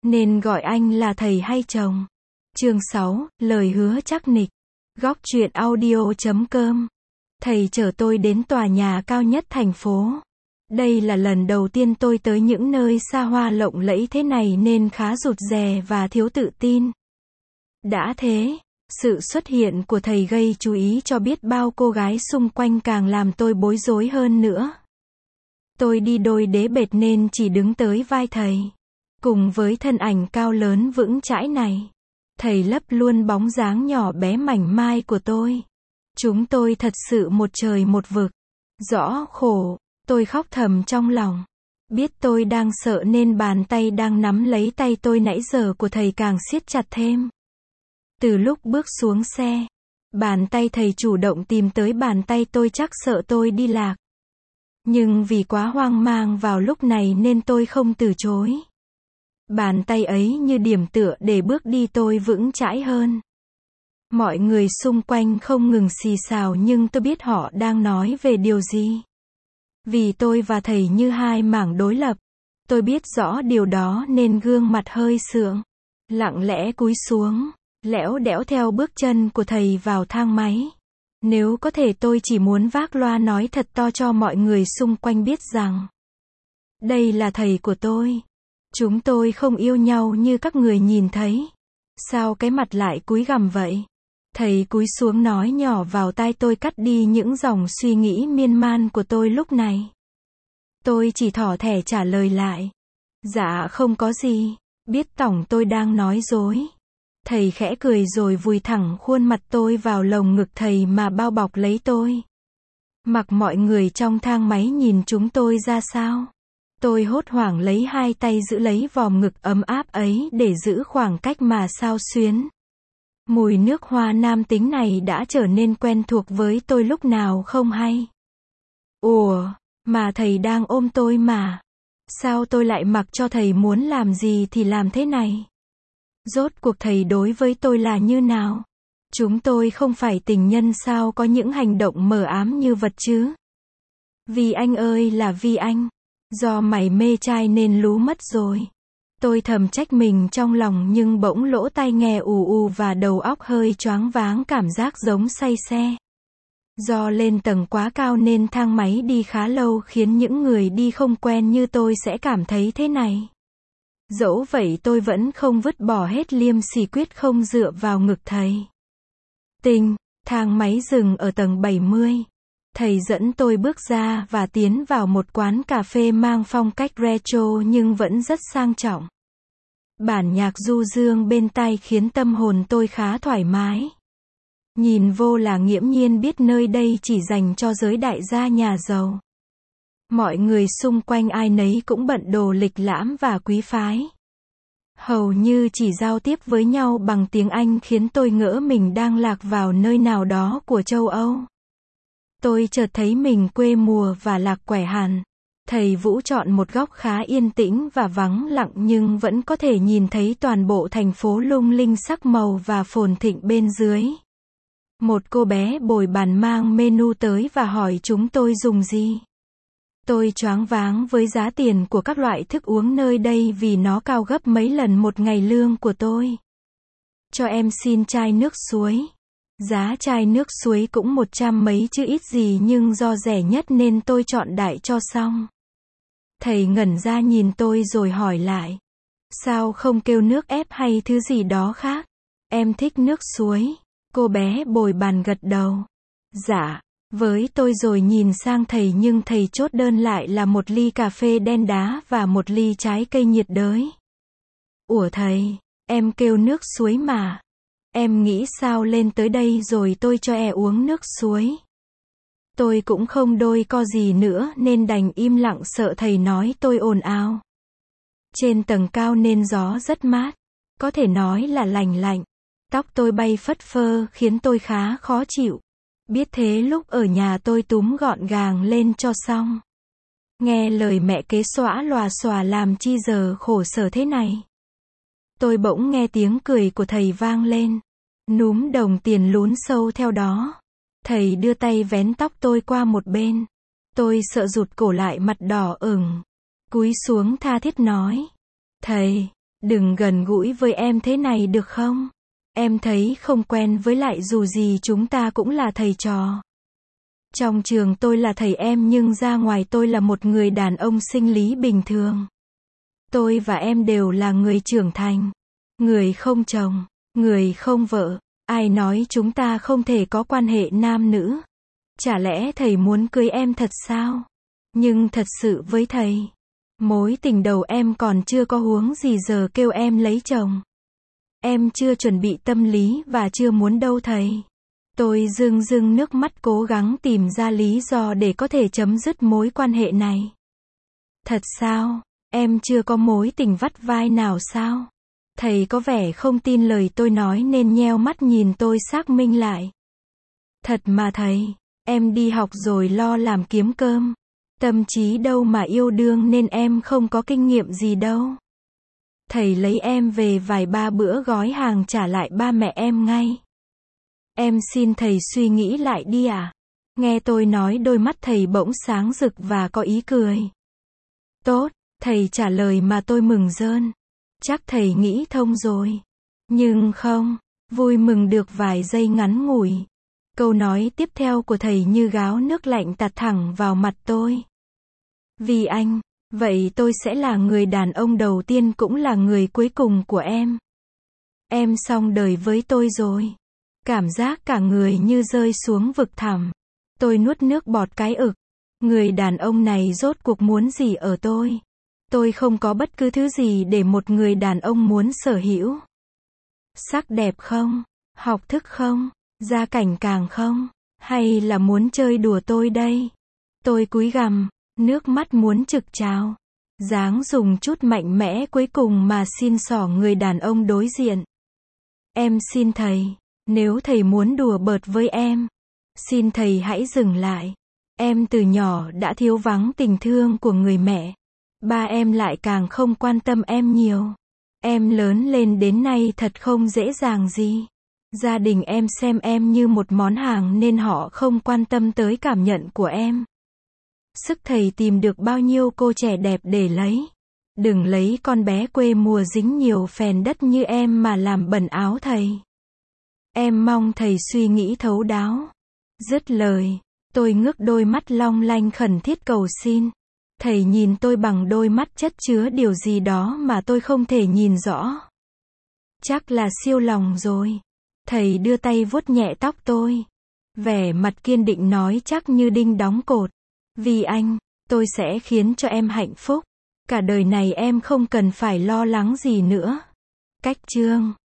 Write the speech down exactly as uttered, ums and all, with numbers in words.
nên gọi anh là thầy hay chồng. Chương sáu, lời hứa chắc nịch. Góc truyện audio chấm com. Thầy chở tôi đến tòa nhà cao nhất thành phố. Đây là lần đầu tiên tôi tới những nơi xa hoa lộng lẫy thế này nên khá rụt rè và thiếu tự tin. Đã thế, sự xuất hiện của thầy gây chú ý cho biết bao cô gái xung quanh càng làm tôi bối rối hơn nữa. Tôi đi đôi đế bệt nên chỉ đứng tới vai thầy. Cùng với thân ảnh cao lớn vững chãi này, thầy lấp luôn bóng dáng nhỏ bé mảnh mai của tôi. Chúng tôi thật sự một trời một vực. Rõ khổ, tôi khóc thầm trong lòng. Biết tôi đang sợ nên bàn tay đang nắm lấy tay tôi nãy giờ của thầy càng siết chặt thêm. Từ lúc bước xuống xe, bàn tay thầy chủ động tìm tới bàn tay tôi, chắc sợ tôi đi lạc. Nhưng vì quá hoang mang vào lúc này nên tôi không từ chối. Bàn tay ấy như điểm tựa để bước đi tôi vững chãi hơn. Mọi người xung quanh không ngừng xì xào nhưng tôi biết họ đang nói về điều gì. Vì tôi và thầy như hai mảng đối lập. Tôi biết rõ điều đó nên gương mặt hơi sượng, lặng lẽ cúi xuống, lẽo đẽo theo bước chân của thầy vào thang máy. Nếu có thể tôi chỉ muốn vác loa nói thật to cho mọi người xung quanh biết rằng đây là thầy của tôi. Chúng tôi không yêu nhau như các người nhìn thấy. Sao cái mặt lại cúi gằm vậy? Thầy cúi xuống nói nhỏ vào tai tôi, cắt đi những dòng suy nghĩ miên man của tôi lúc này. Tôi chỉ thỏ thẻ trả lời lại. Dạ không có gì. Biết tổng tôi đang nói dối. Thầy khẽ cười rồi vùi thẳng khuôn mặt tôi vào lồng ngực thầy mà bao bọc lấy tôi. Mặc mọi người trong thang máy nhìn chúng tôi ra sao. Tôi hốt hoảng lấy hai tay giữ lấy vòm ngực ấm áp ấy để giữ khoảng cách mà xao xuyến. Mùi nước hoa nam tính này đã trở nên quen thuộc với tôi lúc nào không hay. Ủa, mà thầy đang ôm tôi mà. Sao tôi lại mặc cho thầy muốn làm gì thì làm thế này? Rốt cuộc thầy đối với tôi là như nào? Chúng tôi không phải tình nhân sao có những hành động mờ ám như vật chứ? Vì anh ơi là vì anh. Do mày mê trai nên lú mất rồi. Tôi thầm trách mình trong lòng nhưng bỗng lỗ tai nghe ù ù và đầu óc hơi choáng váng, cảm giác giống say xe. Do lên tầng quá cao nên thang máy đi khá lâu khiến những người đi không quen như tôi sẽ cảm thấy thế này. Dẫu vậy tôi vẫn không vứt bỏ hết liêm sỉ, quyết không dựa vào ngực thầy. Tình, thang máy dừng ở tầng bảy mươi. Thầy dẫn tôi bước ra và tiến vào một quán cà phê mang phong cách retro nhưng vẫn rất sang trọng. Bản nhạc du dương bên tai khiến tâm hồn tôi khá thoải mái. Nhìn vô là nghiễm nhiên biết nơi đây chỉ dành cho giới đại gia nhà giàu. Mọi người xung quanh ai nấy cũng bận đồ lịch lãm và quý phái. Hầu như chỉ giao tiếp với nhau bằng tiếng Anh khiến tôi ngỡ mình đang lạc vào nơi nào đó của châu Âu. Tôi chợt thấy mình quê mùa và lạc quẻ hẳn. Thầy Vũ chọn một góc khá yên tĩnh và vắng lặng nhưng vẫn có thể nhìn thấy toàn bộ thành phố lung linh sắc màu và phồn thịnh bên dưới. Một cô bé bồi bàn mang menu tới và hỏi chúng tôi dùng gì. Tôi choáng váng với giá tiền của các loại thức uống nơi đây vì nó cao gấp mấy lần một ngày lương của tôi. Cho em xin chai nước suối. Giá chai nước suối cũng một trăm mấy chứ ít gì nhưng do rẻ nhất nên tôi chọn đại cho xong. Thầy ngẩn ra nhìn tôi rồi hỏi lại. Sao không kêu nước ép hay thứ gì đó khác? Em thích nước suối. Cô bé bồi bàn gật đầu. Dạ, với tôi rồi nhìn sang thầy nhưng thầy chốt đơn lại là một ly cà phê đen đá và một ly trái cây nhiệt đới. Ủa thầy, em kêu nước suối mà. Em nghĩ sao lên tới đây rồi tôi cho e uống nước suối. Tôi cũng không đôi co gì nữa nên đành im lặng sợ thầy nói tôi ồn ào. Trên tầng cao nên gió rất mát. Có thể nói là lành lạnh. Tóc tôi bay phất phơ khiến tôi khá khó chịu. Biết thế lúc ở nhà tôi túm gọn gàng lên cho xong. Nghe lời mẹ kế xõa lòa xòa làm chi giờ khổ sở thế này. Tôi bỗng nghe tiếng cười của thầy vang lên. Núm đồng tiền lún sâu theo đó. Thầy đưa tay vén tóc tôi qua một bên. Tôi sợ rụt cổ lại, mặt đỏ ửng. Cúi xuống tha thiết nói. Thầy, Đừng gần gũi với em thế này được không? Em thấy không quen, với lại dù gì chúng ta cũng là thầy trò. Trong trường tôi là thầy em nhưng ra ngoài tôi là một người đàn ông sinh lý bình thường. Tôi và em đều là người trưởng thành. Người không chồng, người không vợ. Ai nói chúng ta không thể có quan hệ nam nữ? Chả lẽ thầy muốn cưới em thật sao? Nhưng thật sự với thầy, mối tình đầu em còn chưa có huống gì giờ kêu em lấy chồng. Em chưa chuẩn bị tâm lý và chưa muốn đâu thầy. Tôi rưng rưng nước mắt cố gắng tìm ra lý do để có thể chấm dứt mối quan hệ này. Thật sao? Em chưa có mối tình vắt vai nào sao? Thầy có vẻ không tin lời tôi nói nên nheo mắt nhìn tôi xác minh lại. Thật mà thầy, em đi học rồi lo làm kiếm cơm. Tâm trí đâu mà yêu đương nên em không có kinh nghiệm gì đâu. Thầy lấy em về vài ba bữa gói hàng trả lại ba mẹ em ngay. Em xin thầy suy nghĩ lại đi à? Nghe tôi nói đôi mắt thầy bỗng sáng rực và có ý cười. Tốt, thầy trả lời mà tôi mừng rơn. Chắc thầy nghĩ thông rồi. Nhưng không, vui mừng được vài giây ngắn ngủi. Câu nói tiếp theo của thầy như gáo nước lạnh tạt thẳng vào mặt tôi. Vì anh, vậy tôi sẽ là người đàn ông đầu tiên cũng là người cuối cùng của em. Em xong đời với tôi rồi. Cảm giác cả người như rơi xuống vực thẳm. Tôi nuốt nước bọt cái ực. Người đàn ông này rốt cuộc muốn gì ở tôi? Tôi không có bất cứ thứ gì để một người đàn ông muốn sở hữu. Sắc đẹp không? Học thức không? Gia cảnh càng không? Hay là muốn chơi đùa tôi đây? Tôi cúi gằm, nước mắt muốn trực trào. Dáng dùng chút mạnh mẽ cuối cùng mà xin xỏ người đàn ông đối diện. Em xin thầy, nếu thầy muốn đùa bợt với em, xin thầy hãy dừng lại. Em từ nhỏ đã thiếu vắng tình thương của người mẹ. Ba em lại càng không quan tâm em nhiều. Em lớn lên đến nay thật không dễ dàng gì. Gia đình em xem em như một món hàng nên họ không quan tâm tới cảm nhận của em. Sức thầy tìm được bao nhiêu cô trẻ đẹp để lấy. Đừng lấy con bé quê mùa dính nhiều phèn đất như em mà làm bẩn áo thầy. Em mong thầy suy nghĩ thấu đáo. Dứt lời, tôi ngước đôi mắt long lanh khẩn thiết cầu xin. Thầy nhìn tôi bằng đôi mắt chất chứa điều gì đó mà tôi không thể nhìn rõ. Chắc là siêu lòng rồi. Thầy đưa tay vuốt nhẹ tóc tôi. Vẻ mặt kiên định nói chắc như đinh đóng cột. Vì anh, tôi sẽ khiến cho em hạnh phúc. Cả đời này em không cần phải lo lắng gì nữa. Cách chương